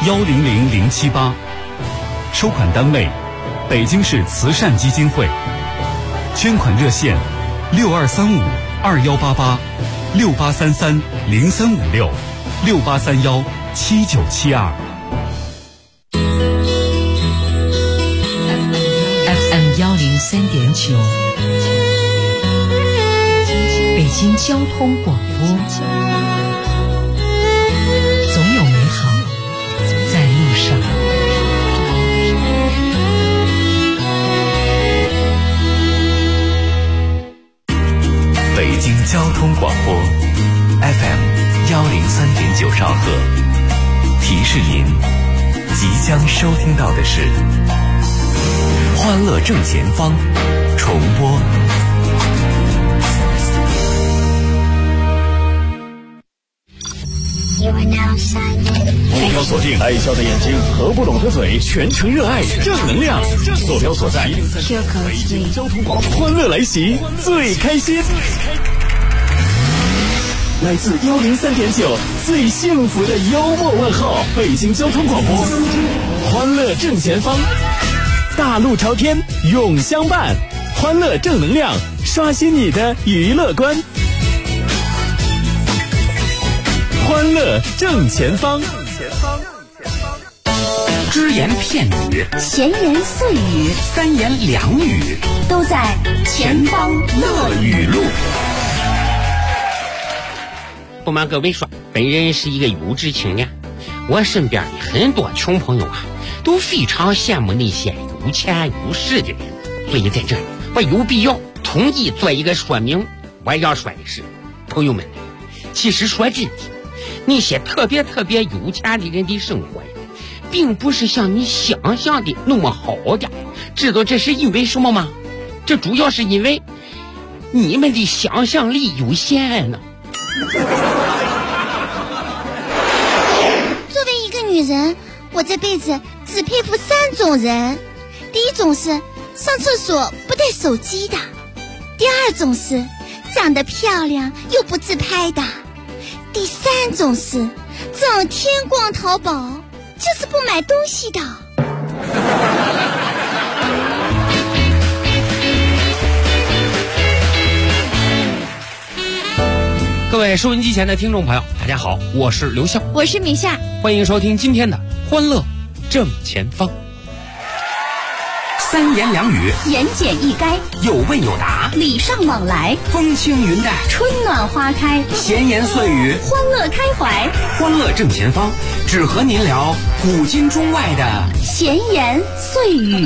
1000078，收款单位北京市慈善基金会，捐款热线6235-2833-0356-6831-7972。 FM 103.9，北京交通广播，总有美好在路上。 北京交通广播 FM 103.9兆赫，提示您即将收听到的是欢乐正前方重播。 目标锁定，爱笑的眼睛，合不拢的嘴，全程热爱正能量。坐标所在，北京交通广播，欢乐来袭，最开心。来自103.9最幸福的幽默问候，北京交通广播，欢乐正前方，大路朝天永相伴，欢乐正能量，刷新你的娱乐观。欢乐正前方， 只言片语， 闲言碎语， 三言两语， 都在前方乐语录。 不瞒各位说，本人是一个有志青年，我身边的很多穷朋友啊，都非常羡慕那些有钱有势的人，所以在这里我有必要统一做一个说明。我要说的是，朋友们，其实说真的，那些特别有钱的人的生活呀，并不是像你想象的那么好的。知道这是因为什么吗？这主要是因为你们的想象力有限呢。 作为一个女人，我这辈子只佩服3种人。第一种是上厕所不带手机的，第二种是长得漂亮又不自拍的，第3种是整天逛淘宝就是不买东西的。 各位收音机前的听众朋友，大家好，我是刘笑， 我是米夏， 欢迎收听今天的欢乐正前方。 三言两语， 言简意赅， 有问有答， 礼尚往来， 风轻云淡， 春暖花开， 闲言碎语， 欢乐开怀。 欢乐正前方，只和您聊古今中外的闲言碎语。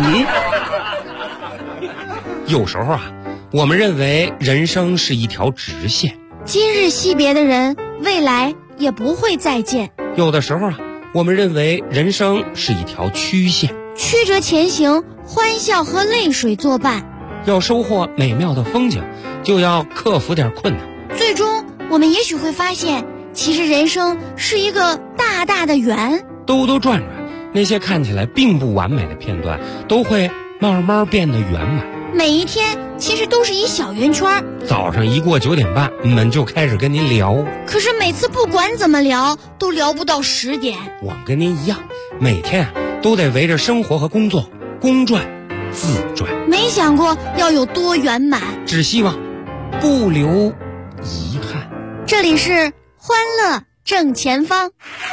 有时候啊，我们认为人生是一条直线， 今日惜别的人，未来也不会再见。 有的时候啊，我们认为人生是一条曲线， 曲折前行，欢笑和泪水作伴。 要收获美妙的风景，就要克服点困难。 最终我们也许会发现，其实人生是一个大大的圆， 兜兜转转，那些看起来并不完美的片段都会慢慢变得圆满。 每一天其实都是一小圆圈。 早上一过9点半，我们就开始跟您聊， 可是每次不管怎么聊都聊不到10点。 我跟您一样，每天啊都得围着生活和工作公转自转。 没想过要有多圆满， 只希望不留遗憾。 这里是欢乐正前方。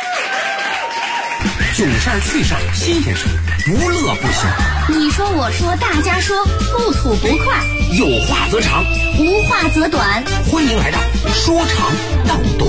囧事儿趣事儿新鲜事儿，不乐不行。 你说我说大家说，不吐不快， 有话则长， 无话则短。 欢迎来到说长道短。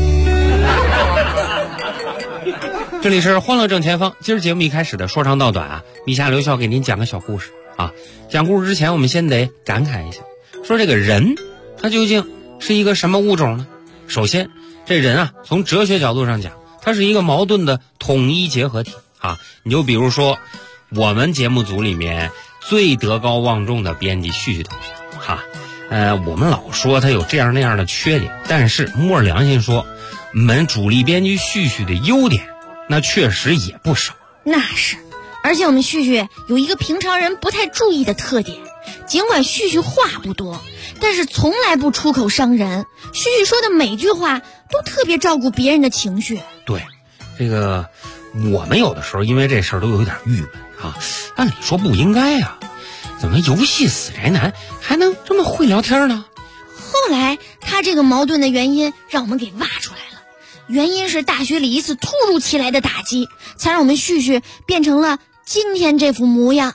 这里是欢乐正前方，今儿节目一开始的说长道短啊，米夏刘笑给您讲个小故事啊。讲故事之前，我们先得感慨一下，说这个人他究竟是一个什么物种呢？首先，这人啊，从哲学角度上讲，它是一个矛盾的统一结合体啊。你就比如说，我们节目组里面最德高望重的编辑旭旭同学哈，我们老说他有这样那样的缺点，但是摸着良心说，我们主力编辑旭旭的优点那确实也不少。 那是，而且我们旭旭有一个平常人不太注意的特点，尽管旭旭话不多，但是从来不出口伤人。旭旭说的每句话都特别照顾别人的情绪。 对，这个我们有的时候因为这事儿都有点郁闷啊。按理说不应该啊，怎么游戏死宅男还能这么会聊天呢？ 后来他这个矛盾的原因让我们给挖出来了，原因是大学里一次突如其来的打击，才让我们旭旭变成了今天这副模样。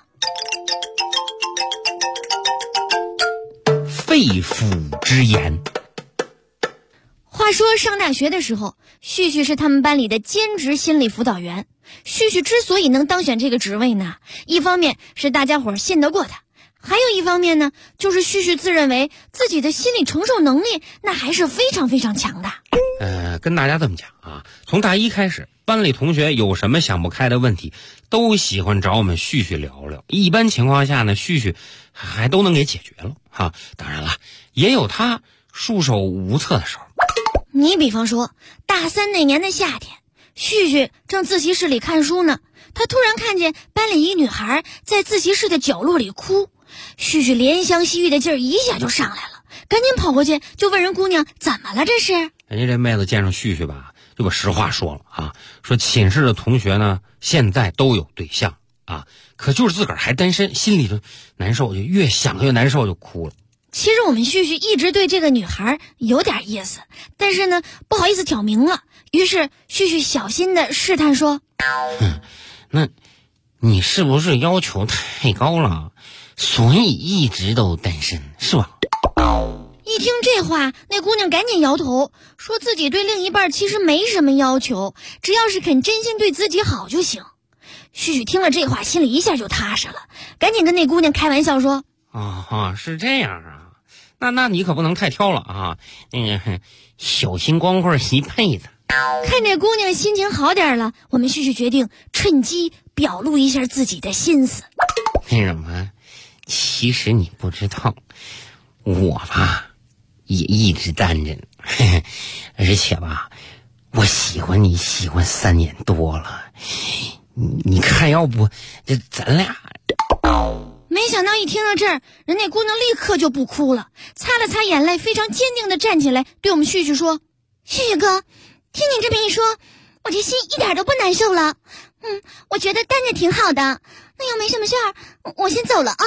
肺腑之言。 话说上大学的时候，旭旭是他们班里的兼职心理辅导员。旭旭之所以能当选这个职位呢，一方面是大家伙信得过他，还有一方面呢，就是旭旭自认为自己的心理承受能力那还是非常非常强的。 跟大家这么讲啊，从大一开始，班里同学有什么想不开的问题，都喜欢找我们旭旭聊聊。一般情况下呢，旭旭还都能给解决了哈。当然了，也有他束手无策的时候。 你比方说，大三那年的夏天，旭旭正自习室里看书呢，他突然看见班里一女孩在自习室的角落里哭，旭旭怜香惜玉的劲儿一下就上来了，赶紧跑过去就问人姑娘怎么了这是。 人家这妹子见上旭旭吧，就把实话说了啊，说寝室的同学呢现在都有对象啊，可就是自个儿还单身，心里就难受，就越想越难受就哭了。 其实我们旭旭一直对这个女孩有点意思，但是呢不好意思挑明了，于是旭旭小心的试探说， 那你是不是要求太高了，所以一直都单身是吧？ 一听这话，那姑娘赶紧摇头，说自己对另一半其实没什么要求，只要是肯真心对自己好就行。旭旭听了这话，心里一下就踏实了，赶紧跟那姑娘开玩笑说， 是这样啊，那你可不能太挑了啊，小心光棍一辈子。 看这姑娘心情好点了，我们旭旭决定趁机表露一下自己的心思。 那什么，其实你不知道，我吧也一直单着呢，而且吧，我喜欢你喜欢3年多了，你看要不这咱俩。 没想到一听到这儿，人那姑娘立刻就不哭了，擦了擦眼泪，非常坚定地站起来，对我们旭旭说，旭旭哥，听你这么一说，我这心一点都不难受了。我觉得单着挺好的，那要没什么事儿，我先走了啊。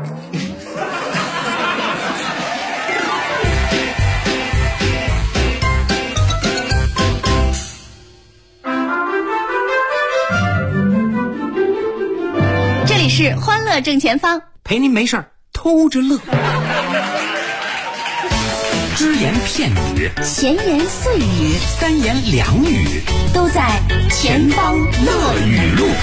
这里是欢乐正前方， 陪您没事儿偷着乐。只言片语， 闲言碎语 3言2语， 都在前方乐语录。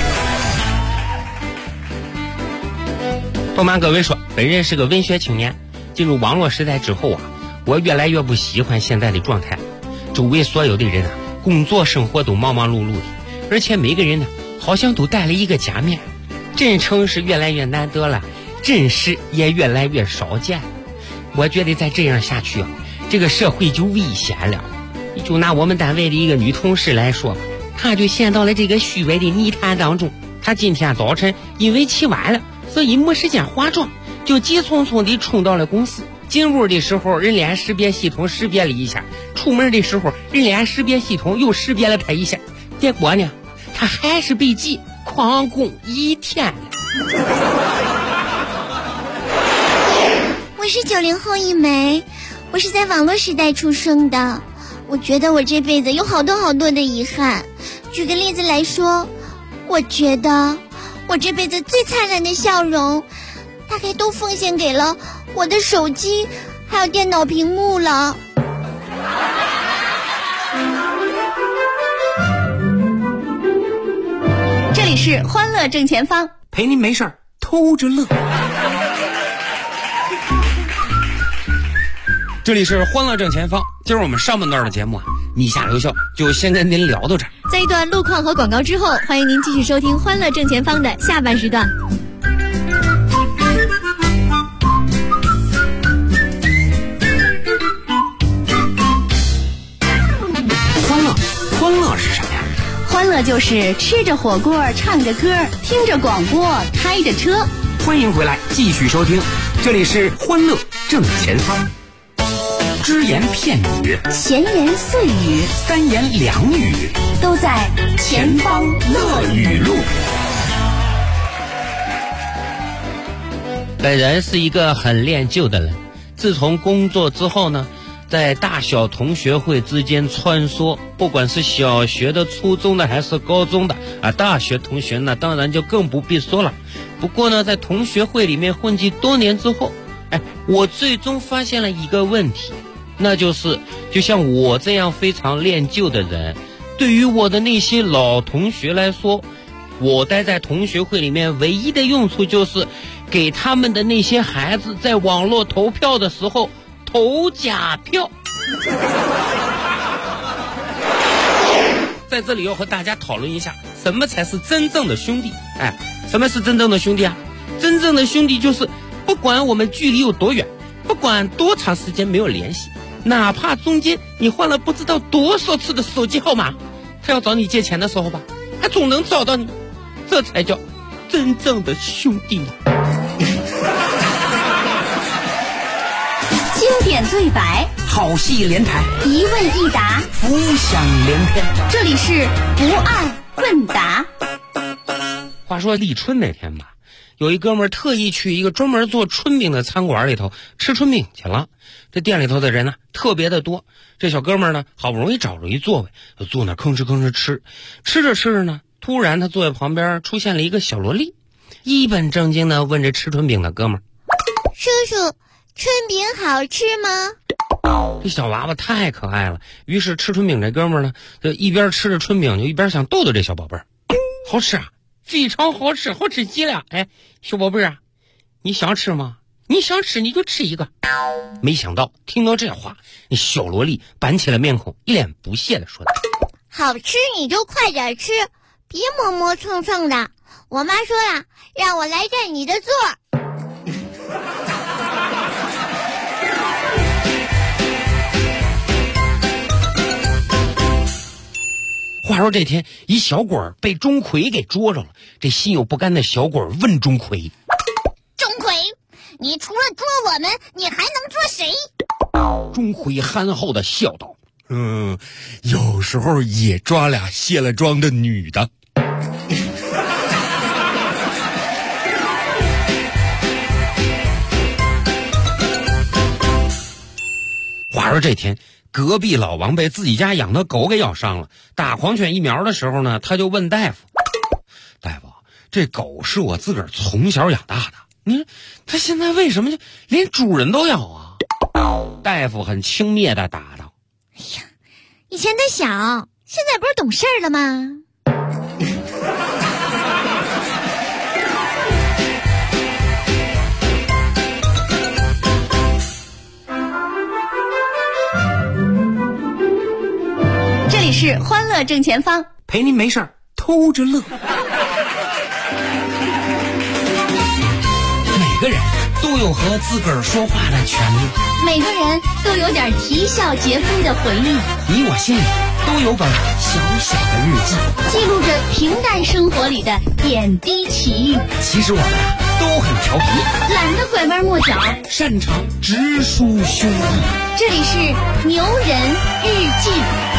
不瞒各位说，本人是个文学青年，进入网络时代之后啊，我越来越不喜欢现在的状态。周围所有的人啊，工作生活都忙忙碌碌的，而且每个人呢，好像都戴了一个假面。真诚是越来越难得了，真实也越来越少见。我觉得再这样下去啊，这个社会就危险了。就拿我们单位的一个女同事来说吧，她就陷到了这个虚伪的泥潭当中。她今天早晨因为起晚了，所以没时间化妆，就急匆匆地冲到了公司。进屋的时候，人脸识别系统识别了一下；出门的时候，人脸识别系统又识别了她一下。结果呢，她还是被记旷工1天。 我是90后一枚，我是在网络时代出生的。我觉得我这辈子有好多好多的遗憾。举个例子来说，我觉得我这辈子最灿烂的笑容，大概都奉献给了我的手机还有电脑屏幕了。这里是欢乐正前方， 陪您没事儿偷着乐。 这里是欢乐正前方，今儿我们上半段的节目啊，米夏留校就先跟您聊到这儿。 在一段路况和广告之后，欢迎您继续收听欢乐正前方的下半时段。 欢乐是什么呀？ 欢乐就是吃着火锅，唱着歌，听着广播，开着车。 欢迎回来，继续收听，这里是欢乐正前方。 只言片语， 闲言碎语， 三言两语， 都在前方乐语录。 本人是一个很恋旧的人，自从工作之后呢，在大小同学会之间穿梭，不管是小学的、初中的还是高中的啊，大学同学呢当然就更不必说了。不过呢，在同学会里面混迹多年之后，我最终发现了一个问题，那就是就像我这样非常恋旧的人，对于我的那些老同学来说，我待在同学会里面唯一的用处就是给他们的那些孩子在网络投票的时候投假票。在这里要和大家讨论一下，什么才是真正的兄弟？什么是真正的兄弟啊？真正的兄弟就是不管我们距离有多远，不管多长时间没有联系，哪怕中间你换了不知道多少次的手机号码，他要找你借钱的时候吧，他总能找到你，这才叫真正的兄弟。 经典对白， 好戏连台， 一问一答， 浮想联翩。 这里是不二问答。 话说立春那天吧，有一哥们儿特意去一个专门做春饼的餐馆里头吃春饼去了。这店里头的人呢特别的多，这小哥们儿呢好不容易找着一座位，就坐那吭哧吭哧吃。吃着吃着呢，突然他座位旁边出现了一个小萝莉，一本正经的问这吃春饼的哥们儿： 叔叔，春饼好吃吗？ 这小娃娃太可爱了，于是吃春饼这哥们儿呢就一边吃着春饼就一边想逗逗这小宝贝儿。好吃啊，非常好吃，好吃极了。小宝贝儿啊，你想吃吗？你想吃你就吃一个。没想到听到这话，那小萝莉板起了面孔，一脸不屑地说道： 好吃你就快点吃，别磨磨蹭蹭的。我妈说了，让我来占你的座。 话说这天，一小鬼儿被钟馗给捉着了。这心有不甘的小鬼儿问钟馗： 钟馗，你除了捉我们，你还能捉谁？ 钟馗憨厚的笑道： 有时候也抓俩卸了妆的女的。 话说这天，隔壁老王被自己家养的狗给咬伤了，打狂犬疫苗的时候呢，他就问大夫：大夫，这狗是我自个儿从小养大的，你说它现在为什么就连主人都咬啊？大夫很轻蔑的答道： 以前的小，现在不是懂事儿了吗？ 这里是欢乐正前方， 陪您没事儿偷着乐。每个人都有和自个儿说话的权利， 每个人都有点啼笑皆非的回忆， 你我心里都有本小小的日记， 记录着平淡生活里的点滴奇遇。 其实我们都很调皮， 懒得拐弯抹角， 擅长直抒胸臆。 这里是牛人日记。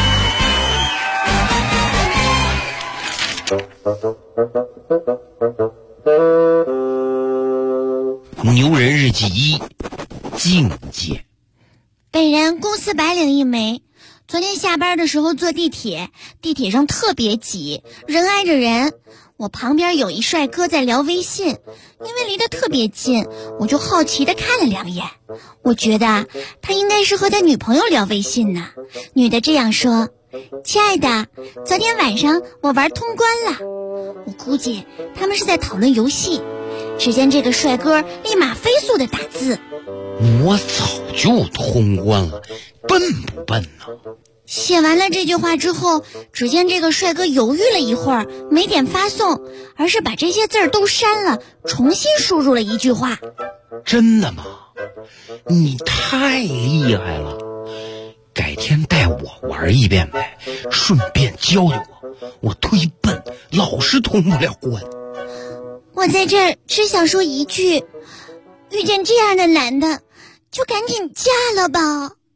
牛人日记1：境界。 本人公司白领一枚，昨天下班的时候坐地铁，地铁上特别挤，人挨着人。我旁边有一帅哥在聊微信，因为离得特别近，我就好奇地看了2眼。我觉得他应该是和他女朋友聊微信呢。女的这样说：亲爱的，昨天晚上我玩通关了。我估计他们是在讨论游戏。只见这个帅哥立马飞速地打字： 我早就通关了，笨不笨呢？ 写完了这句话之后，只见这个帅哥犹豫了一会儿，没点发送，而是把这些字儿都删了，重新输入了一句话。 真的吗？你太厉害了，改天带我玩一遍呗，顺便教教我忒笨，老是通不了关。 我在这儿只想说一句，遇见这样的男的就赶紧嫁了吧。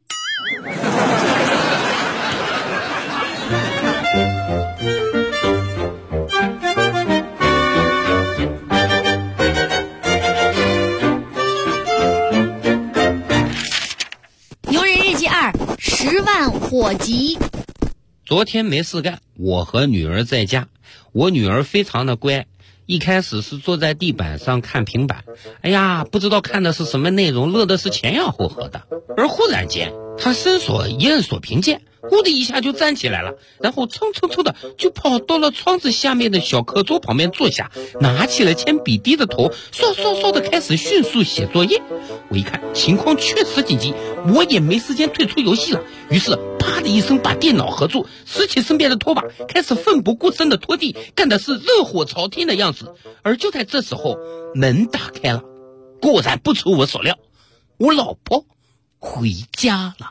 牛人日记2，10万火急。 昨天没事干，我和女儿在家。我女儿非常的乖，一开始是坐在地板上看平板，哎呀，不知道看的是什么内容，乐的是前仰后合的。而忽然间，她伸手一摁锁屏键，呼的一下就站起来了，然后蹭蹭蹭的就跑到了窗子下面的小课桌旁边坐下，拿起了铅笔，低着头唰的开始迅速写作业。我一看情况确实紧急，我也没时间退出游戏了，于是啪的一声把电脑合住，拾起身边的拖把，开始奋不顾身的拖地，干的是热火朝天的样子。而就在这时候，门打开了，果然不出我所料，我老婆回家了。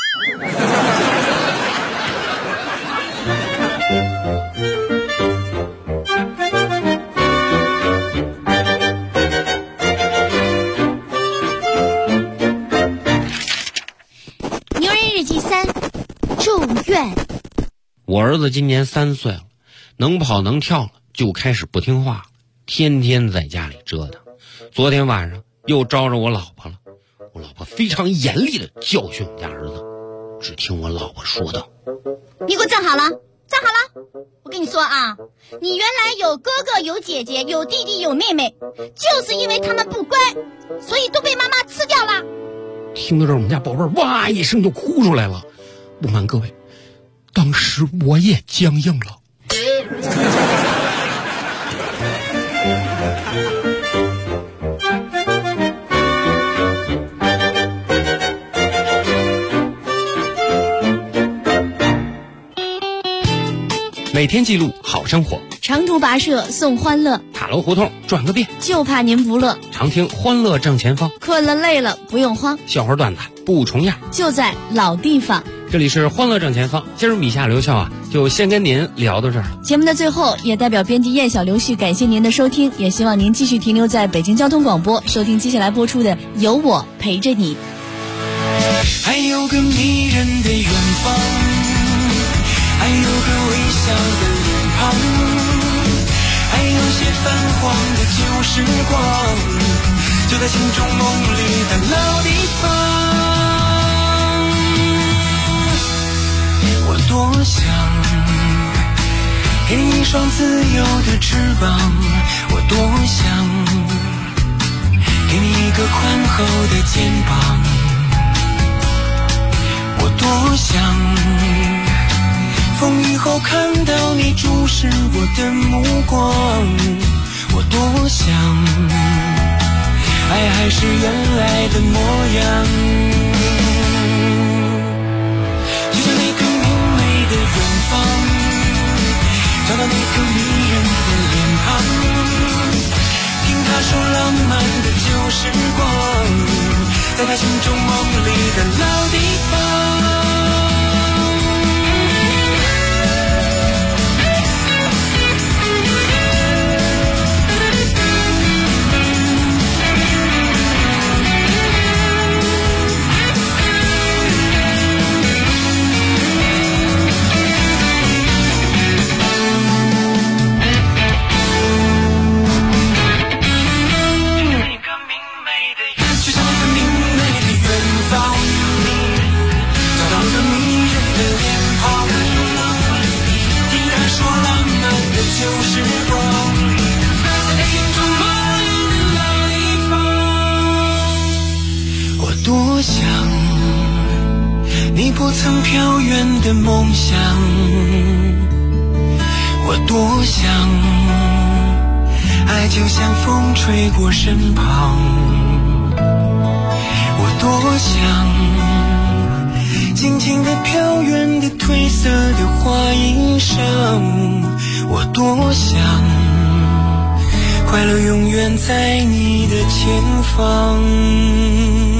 牛人日记3，咒怨。 我儿子今年3岁了，能跑能跳了，就开始不听话了，天天在家里折腾。昨天晚上又招着我老婆了，我老婆非常严厉的教训我家儿子。只听我老婆说道：“ 你给我站好了，站好了！我跟你说啊，你原来有哥哥有姐姐有弟弟有妹妹，就是因为他们不乖，所以都被妈妈吃掉了。” 听到这儿，我们家宝贝儿哇一声就哭出来了。不瞒各位，当时我也僵硬了。每天记录好生活， 长途跋涉送欢乐， 塔楼胡同转个遍， 就怕您不乐。 常听欢乐正前方， 困了累了不用慌， 笑话段子不重样， 就在老地方。 这里是欢乐正前方，今儿米夏刘笑啊，就先跟您聊到这儿了。 节目的最后，也代表编辑燕小刘旭感谢您的收听，也希望您继续停留在北京交通广播，收听接下来播出的《有我陪着你》。 还有个迷人的远方，还有个微笑的脸庞，还有些泛黄的旧时光，就在心中梦里的老地方。我多想给你一双自由的翅膀，我多想给你一个宽厚的肩膀，我多想风雨后看到你注视我的目光，我多想爱还是原来的模样，就像那个明媚的远方，找到那个迷人的脸庞，听他说浪漫的旧时光，在他心中梦里的老地方。多想你不曾飘远的梦想，我多想爱就像风吹过身旁，我多想静静地飘远的褪色的花衣裳，我多想快乐永远在你的前方。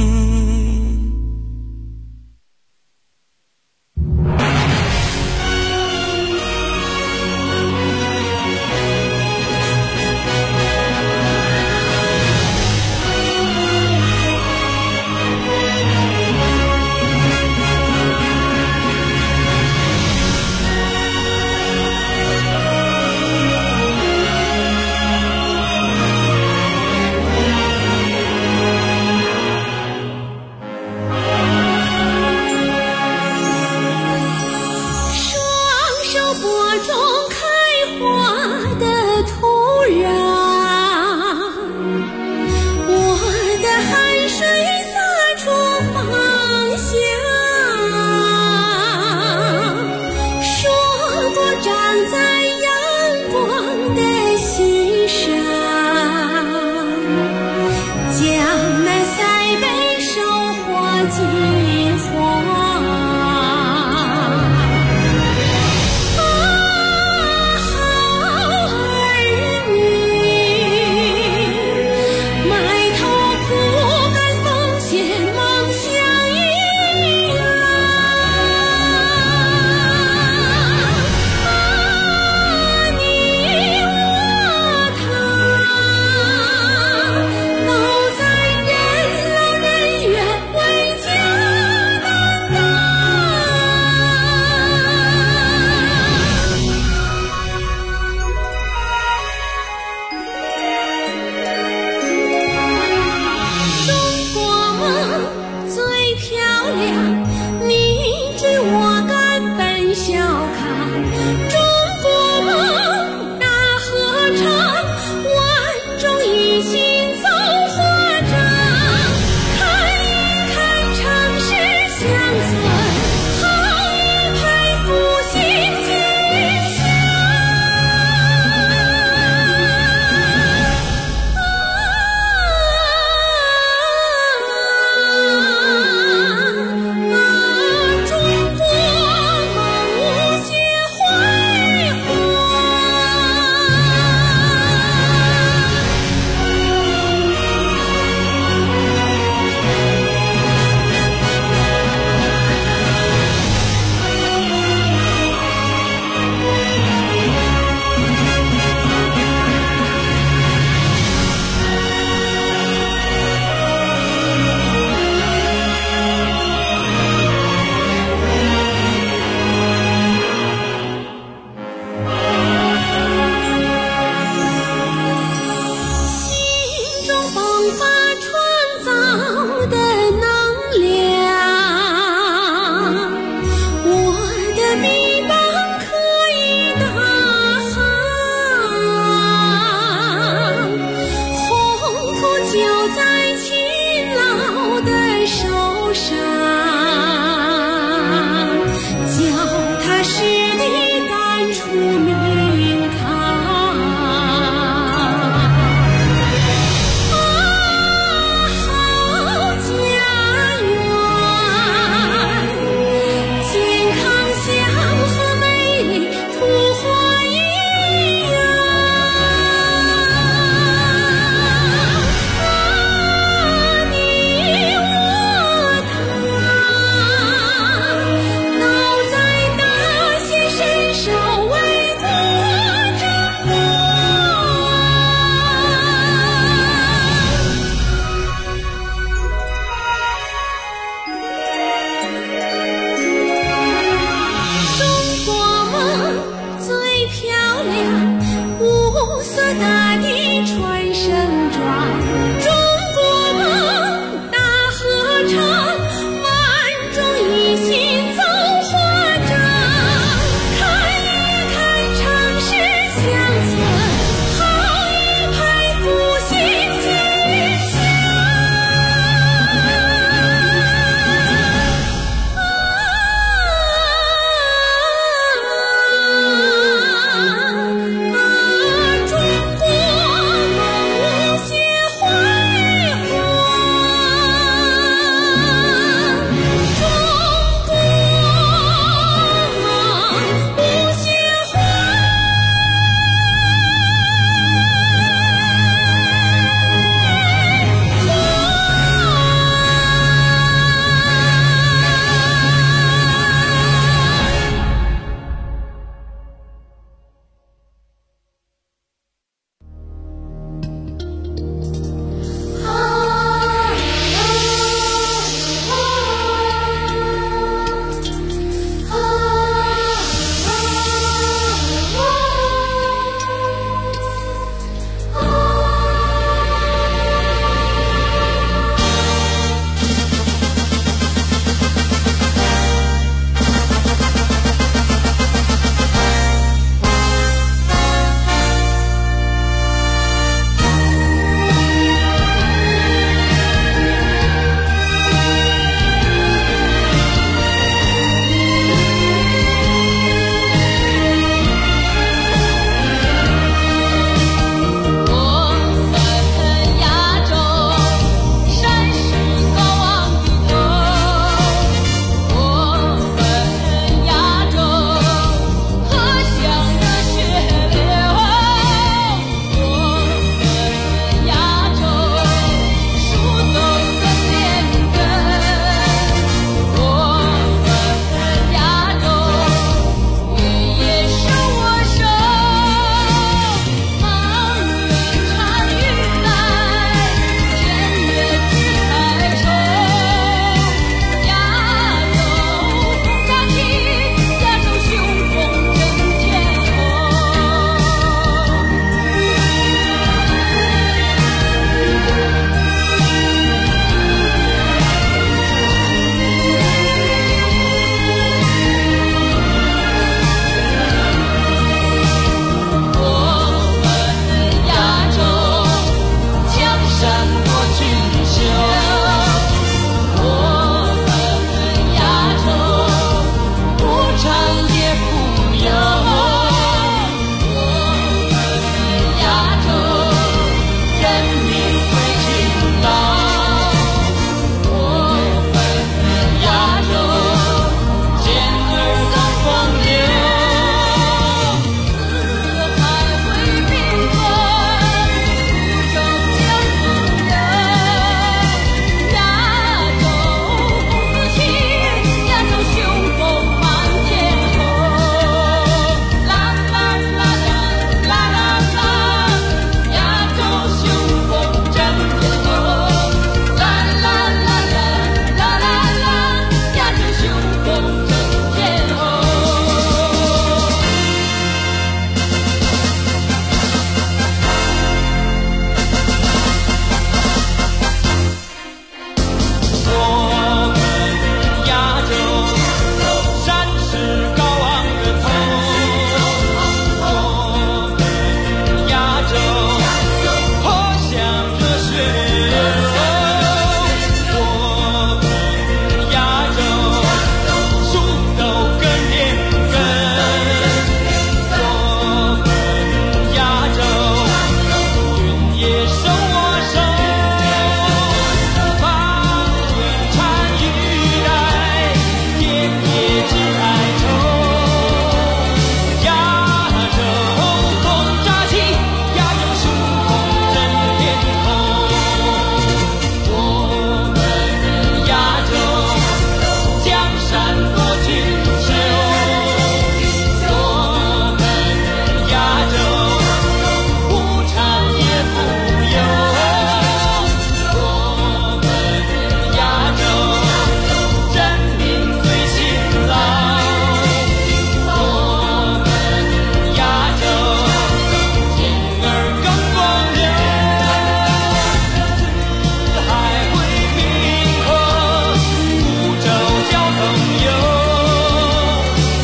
的